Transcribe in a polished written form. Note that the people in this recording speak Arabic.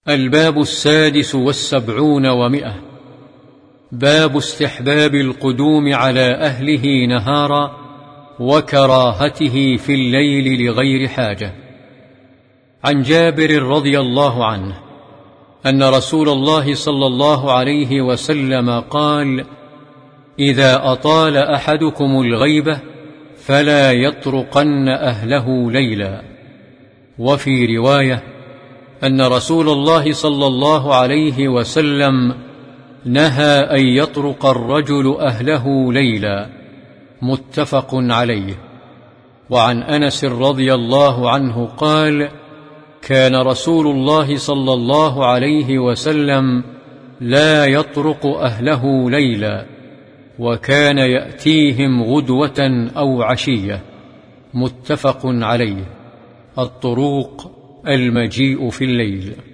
الباب 76 و100. باب استحباب القدوم على أهله نهارا وكراهته في الليل لغير حاجة. عن جابر رضي الله عنه أن رسول الله صلى الله عليه وسلم قال: إذا أطال أحدكم الغيبة فلا يطرقن أهله ليلا. وفي رواية أن رسول الله صلى الله عليه وسلم نهى أن يطرق الرجل أهله ليلا، متفق عليه. وعن أنس رضي الله عنه قال: كان رسول الله صلى الله عليه وسلم لا يطرق أهله ليلا، وكان يأتيهم غدوة أو عشية، متفق عليه. الطروق المجيء في الليل.